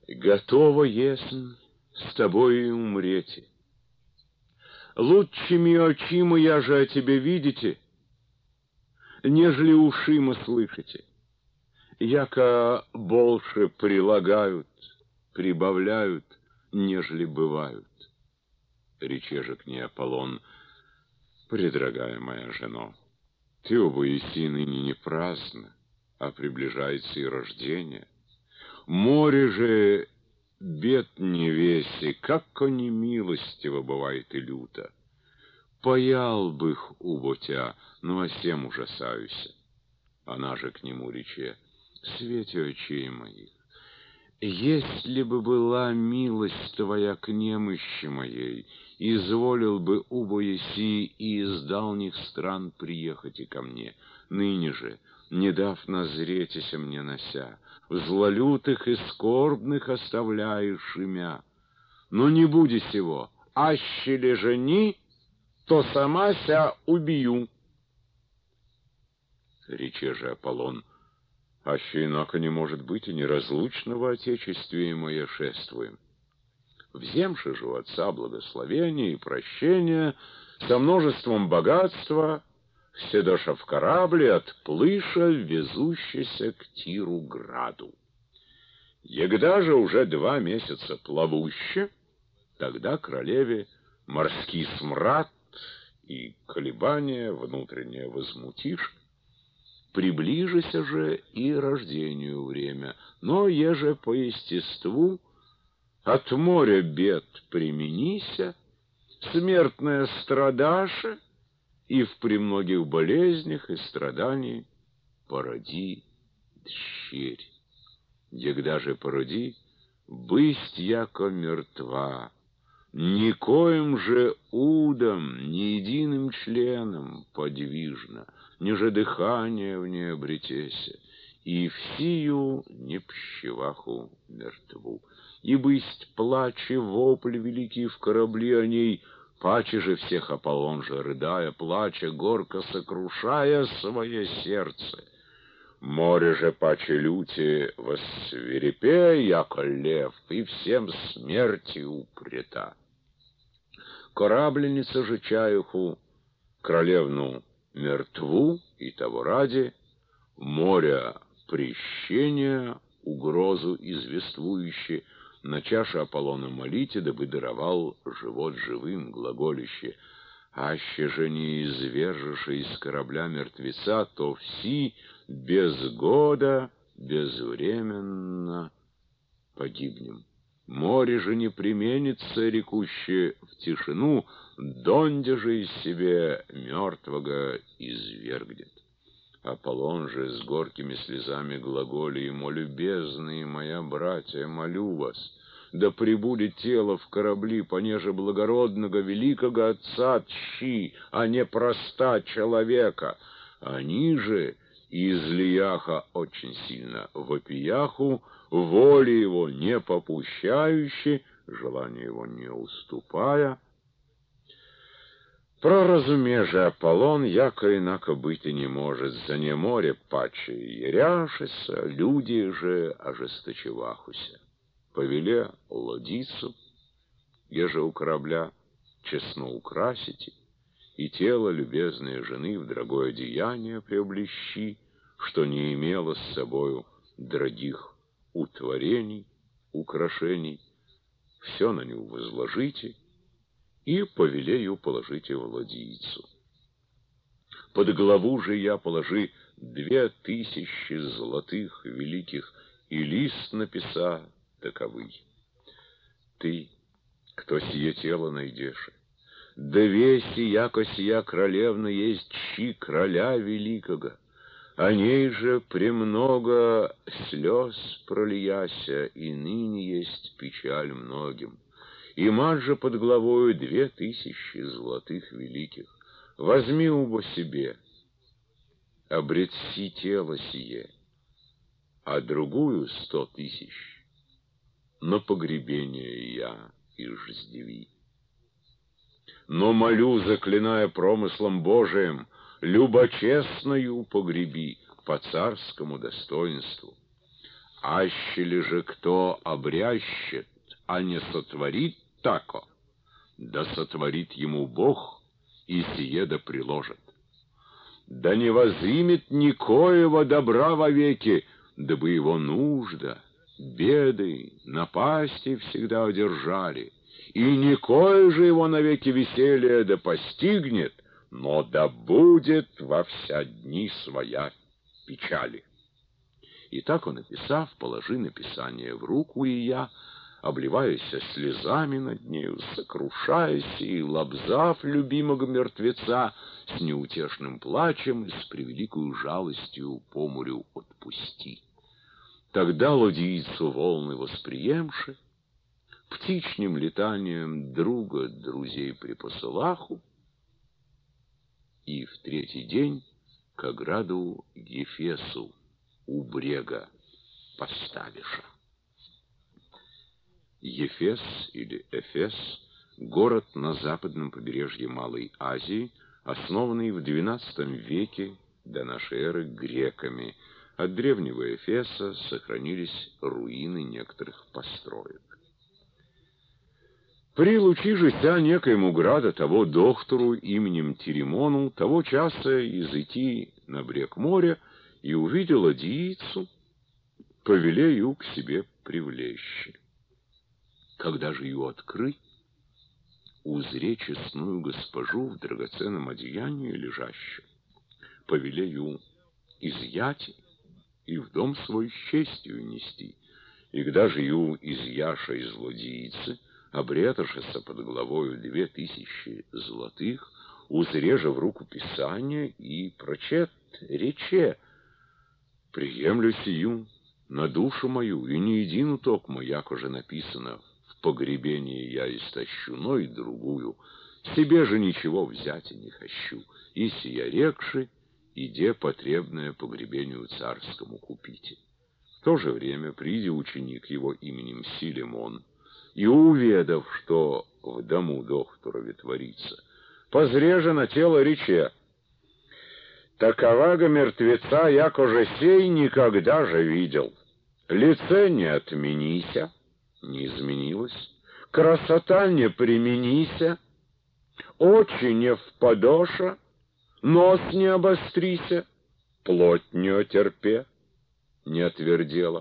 Готова есмь с тобой умрети. Лучшими очима я же о тебе видите, нежели ушима слышите. Яко больше прилагают, прибавляют, нежели бывают. Рече же к ней Аполлон: предрогая моя жена, ты у Бояси ныне не праздна, а приближается и рождение. Море же бед невесе, как они милостиво бывает и люто. Паял бы их уботя, но о сем ужасаюся. Она же к нему рече: свете очей моих, если бы была милость твоя к немощи моей, изволил бы у Бояси и из дальних стран приехать и ко мне. Ныне же, не дав назретися мне нося, в злолютых и скорбных оставляешь имя. Но не буди сего, аще ли жени, то сама ся убью. Рече же Аполлон: аще инако не может быть, и неразлучно в отечестве мое шествуем. Вземши же у отца благословения и прощения, со множеством богатства, седоша в корабле, отплыша, везущийся к Тиру граду. Егда же уже 2 месяца плавуще, тогда королеве морский смрад и колебания внутреннее возмутишь, приближися же и рождению время, но еже по естеству от моря бед применися, смертная страдаше, и в премногих болезнях и страданий породи дщерь. Егда же породи, бысть яко мертва, никоим же удом, ни единым членом подвижно, ниже дыхание в ней обретеся, и всию не пщеваху мертву. И бысть плач и вопль великий в корабли о ней, паче же всех Аполлон же, рыдая, плача, горько сокрушая свое сердце. Море же паче люти воссвирепея, яко лев, и всем смерти упрета. Корабленница же чаюху, королевну мертву, и того ради, моря прещения, угрозу извествующе, на чаше Аполлона молите, дабы даровал живот живым, глаголище: аще же не извержишь из корабля мертвеца, то все без года, безвременно погибнем. Море же не применится, рекуще в тишину, донде же из себе мертвого извергнет. Аполлон же с горькими слезами глаголи ему: любезные моя братья, молю вас, да пребудет тело в корабли понеже благородного великого отца тщи, а не проста человека. Они же излияха очень сильно вопияху, воли его не попущающей, желанию его не уступая. Проразуме же Аполлон, яко инако быть и не может, за не море паче яряшися, люди же ожесточевахуся. Повеле лодицу, еже у корабля, честно украсите, и тело любезной жены в дорогое одеяние преоблещи, что не имело с собою дорогих утворений, украшений, все на нее возложите, и повелею положите в ладийцу. Под главу же я положи 2000 золотых великих, и лист написа таковый: ты, кто сие тело найдешь, да веси, яко сия королевна есть щи короля великого, о ней же премного слез пролияся, и ныне есть печаль многим. И мать же под главою 2000 золотых великих. Возьми убо себе, обретси тело сие, а другую 100 000 на погребение я иждиви. Но молю, заклиная промыслом Божиим, любочестною погреби по царскому достоинству. Аще ли же кто обрящет, а не сотворит тако, да сотворит ему Бог, и сие да приложит. Да не возымет никоего добра вовеки, дабы его нужда, беды, напасти всегда одержали, и никое же его навеки веселье да постигнет, но да будет во вся дни своя печали. И так он, написав, положи написание в руку, и я, обливаясь слезами над нею, сокрушаясь и лобзав любимого мертвеца, с неутешным плачем и с превеликою жалостью по морю отпусти. Тогда лодийцу волны восприемши, птичьим летанием друга друзей припосылаху, и в третий день к ограду Ефесу у брега поставиша. Ефес или Эфес — город на западном побережье Малой Азии, основанный в XII веке до нашей эры греками. От древнего Эфеса сохранились руины некоторых построек. Прилучижися некоему града того доктору именем Теремону, того часа изойти на брег моря, и увидела девицу, повеле ее к себе привлечь. Когда же ее открыть, узре честную госпожу в драгоценном одеянии лежащую, повеле ее изъять и в дом свой с честью нести. И когда же ее изъяша из злодейцы, обреташися под головою 2000 золотых, узреже в руку писание и прочет рече: «Приемлю сию на душу мою, и не едину токмо, як уже написано, в погребении я истощу, но и другую, себе же ничего взять и не хочу, и сия рекши, иде потребное погребению царскому купите». В то же время приди ученик его именем Силимон, и, уведав, что в дому докторове творится, позреже на тело рече: «Таковаго мертвеца, якоже сей, никогда же видел. Лице не отменися, не изменилось, красота не применися, очи не впадоша, нос не обострися, плоть не отерпе, не отвердела.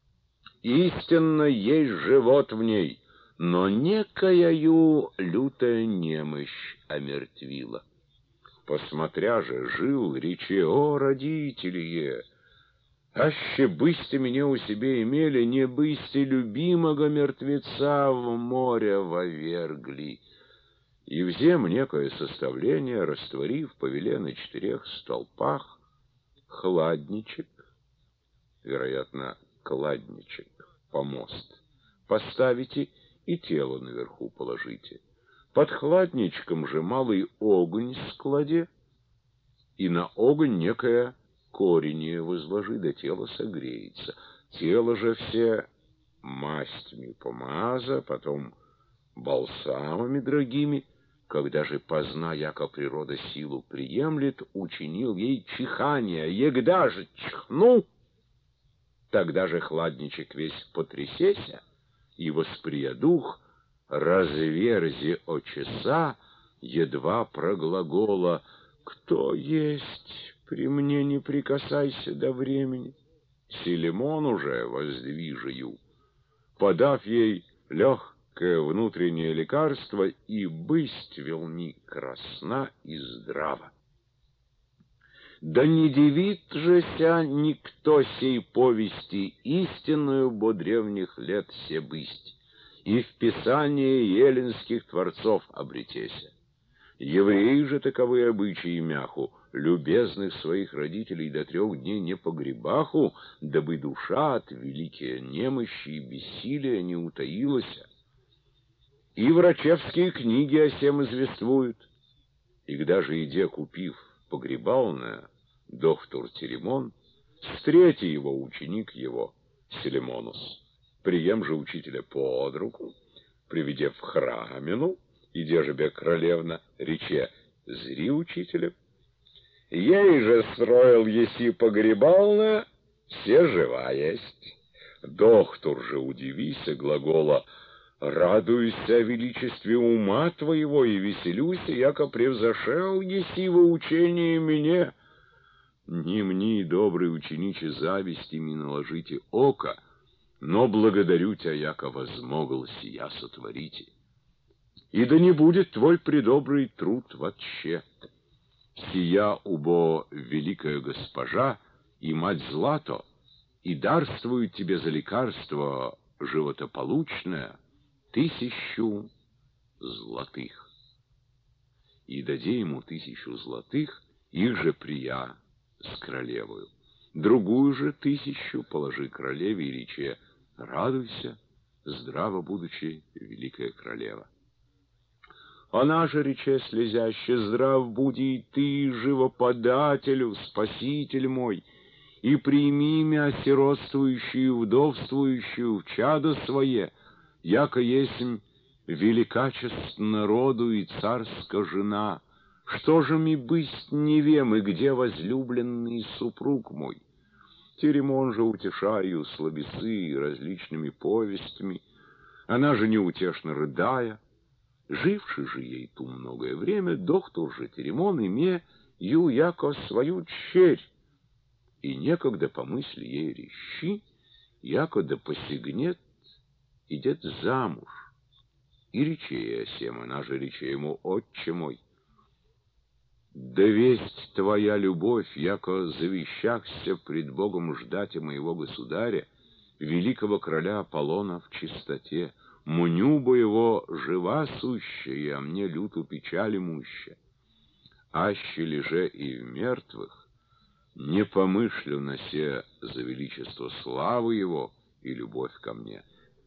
Истинно есть живот в ней, но некаяю лютая немощь омертвила. Посмотря же, жил рече: о, родители, аще бысте меня у себе имели, не бысте любимого мертвеца в море вовергли». И взем некое составление, растворив, повеле на 4 столпах хладничек, вероятно, кладничек, помост, поставите и тело наверху положите. Под хладничком же малый огонь складе, и на огонь некое коренье возложи, да тело согреется. Тело же все мастьми помаза, потом балсамами дорогими. Когда же позна, яко природа силу приемлет, учинил ей чихание. Егда же чихну, тогда же хладничек весь потрясеся, и восприя дух, разверзи очеса, едва проглагола: «Кто есть, при мне не прикасайся до времени». Силимон уже воздвижию, подав ей легкое внутреннее лекарство, и бысть велни красна и здрава. Да не дивит же ся никто сей повести истинную, бо древних лет се бысть, и в писании эллинских творцов обретеся. Евреи же таковы обычаи мяху, любезных своих родителей до 3 дней не погребаху, дабы душа от великие немощи и бессилия не утаилася. И врачевские книги о сем извествуют. И когда же иде купив погребалное, доктор Теремон, встрети его ученик его Силимонус, прием же учителя под руку, приведя в храмину, иде же бе королевна, рече: «Зри учителя, ей же строил еси погребалное, все жива есть. Доктор же, удивися глагола: «Радуйся о величестве ума твоего и веселюся, яко превзошел еси во учение мне». Не мне, добрый учениче, зависти ми наложите око, но благодарю тебя, яко возмогл сия сотворите. И да не будет твой предобрый труд вообще. Сия убо великая госпожа и мать Злато, и дарствует тебе за лекарство животополучное 1000 златых. И даде ему 1000 златых, их же прия с королевою. Другую же 1000 положи королеве и рече: радуйся, здраво будучи, великая королева. Она же рече слезяще: здрав буди и ты, живоподателю, спаситель мой, и прими мя сиротствующую, вдовствующую в чадо свое, яко есмь великачеств народу и царска жена. Что же ми бысть не вем, и где возлюбленный супруг мой? Теремон же утешаю слабесы различными повестями, она же неутешно рыдая. Живши же ей ту многое время, доктор же Теремон име ю яко свою черь, и некогда по мысли ей рещи, яко да посягнет, идет замуж. И рече ей о сем, она же рече ему: отче мой, да весть твоя любовь, яко завещахся пред Богом ждать моего государя, великого короля Аполлона в чистоте, мню бы его жива сущая, а мне люту печаль имуща. Аще леже и в мертвых, не помышлю на се за величество славы его и любовь ко мне.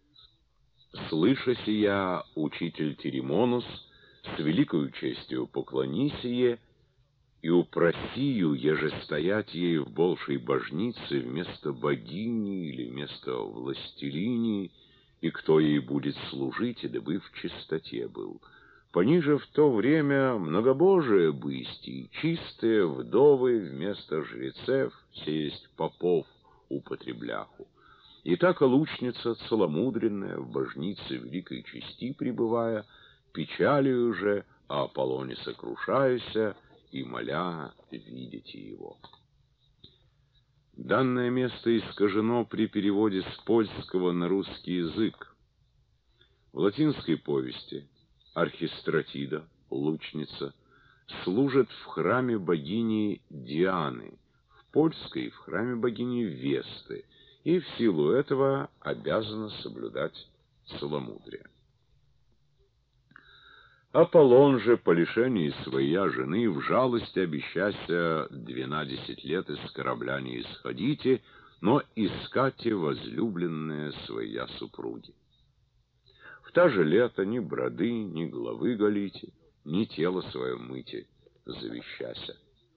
Слыша сия, учитель Теремонус, с великою честью поклони сие, и упросию, еже стоять ей в большей божнице вместо богини или вместо властелини, и кто ей будет служить, и дабы в чистоте был. Пониже в то время многобожие бысть, и чистые вдовы вместо жрецев сесть попов употребляху. И так лучница целомудренная в божнице великой чести пребывая, печалью же о Аполлоне сокрушаяся и моля видите его. Данное место искажено при переводе с польского на русский язык. В латинской повести Архистратида, лучница, служит в храме богини Дианы, в польской — в храме богини Весты, и в силу этого обязана соблюдать целомудрие. Аполлон же, по лишении своя жены, в жалости обещася 12 лет из корабля не исходите, но искате возлюбленные своя супруги. В та же лето ни броды, ни головы голите, ни тело свое мыте, завещася.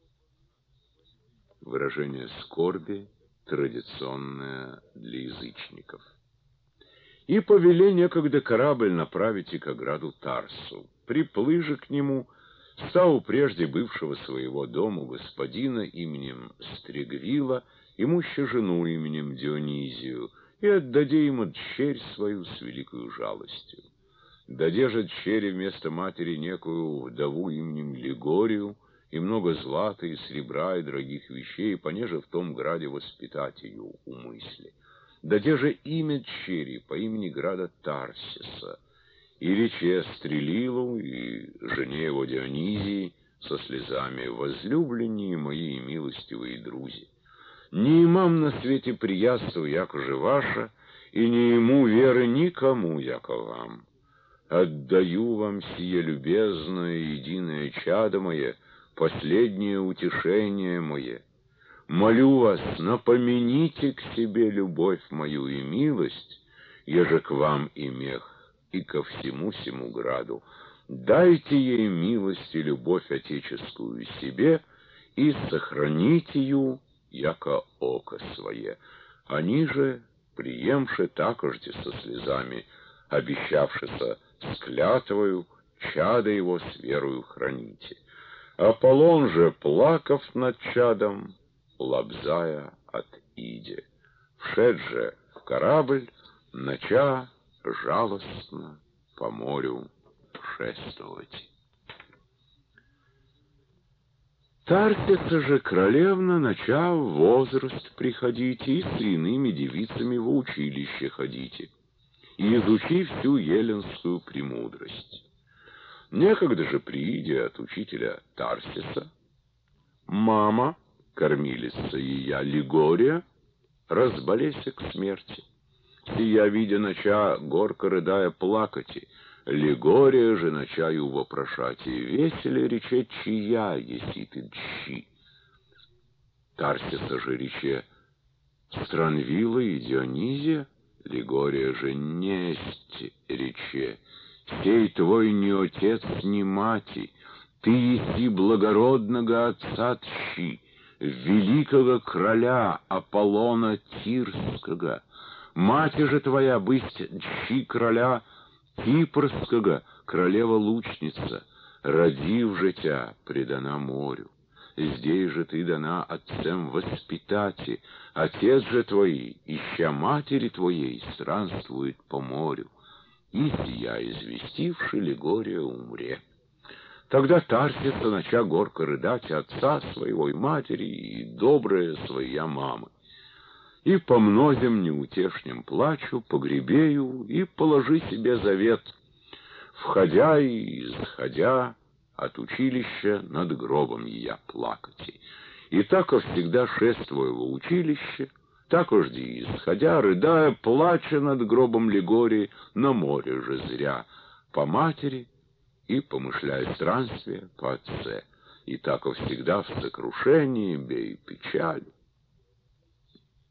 Выражение скорби, традиционное для язычников. И повели некогда корабль направить и к ограду Тарсу. Приплы же к нему, стал прежде бывшего своего дому господина именем Стригвила, имуща жену именем Дионизию, и отдаде ему дщерь свою с великою жалостью. Даде же дщери вместо матери некую вдову именем Лигорию, и много злата и серебра и дорогих вещей, понеже в том граде воспитать ее умысли. Даде же имя дщери по имени града Тарсиса, и рече Стрелилу и жене его Дионизии со слезами: возлюбленные мои и милостивые друзья, не имам на свете приятства, яко же ваша, и не иму веры никому, яко вам. Отдаю вам сие любезное единое чадо мое, последнее утешение мое. Молю вас, напомяните к себе любовь мою и милость, еже к вам имех, и ко всему сему граду. Дайте ей милость и любовь отеческую себе, и сохраните ее, яко око свое. Они же, приемши такожде со слезами, обещавшися с клятвою, чадо его с верою храните. Аполлон же, плакав над чадом, лобзая от иде. Вшед же как корабль, нача жалостно по морю шествовать. Тарсица же королевна, начав возраст приходить, и с иными девицами в училище ходите, и изучи всю еленскую премудрость. Некогда же, приидя от учителя Тарсиса, мама, кормилица ея Лигория, разболеся к смерти. Сия, видя, нача горько рыдая плакати, Лигория же начаю вопрошать, и веселе рече, чья еси ты дщи. Тарсиса же рече, Странвила и Дионизия, Лигория же несть рече, сей твой ни отец, ни мати, ты еси благородного отца тщи, великого короля Аполлона Тирского. Мати же твоя бысть дщи короля Кипрского, королева-лучница, родив же тя, предана морю. Здесь же ты дана отцем воспитати, отец же твой, ища матери твоей, странствует по морю. И сия известивши, Лигория умре. Тогда Тарсица, нача горько рыдать отца своего и матери, и добрая своя мамы. И по мнозям неутешним плачу, погребею, и положи себе завет, входя и исходя от училища над гробом ея плакати. И тако всегда шествуя в училище, тако жди и исходя, рыдая, плача над гробом Лигории, на море же зря, по матери и помышляя странствия по отце. И тако всегда в сокрушении, бей печаль.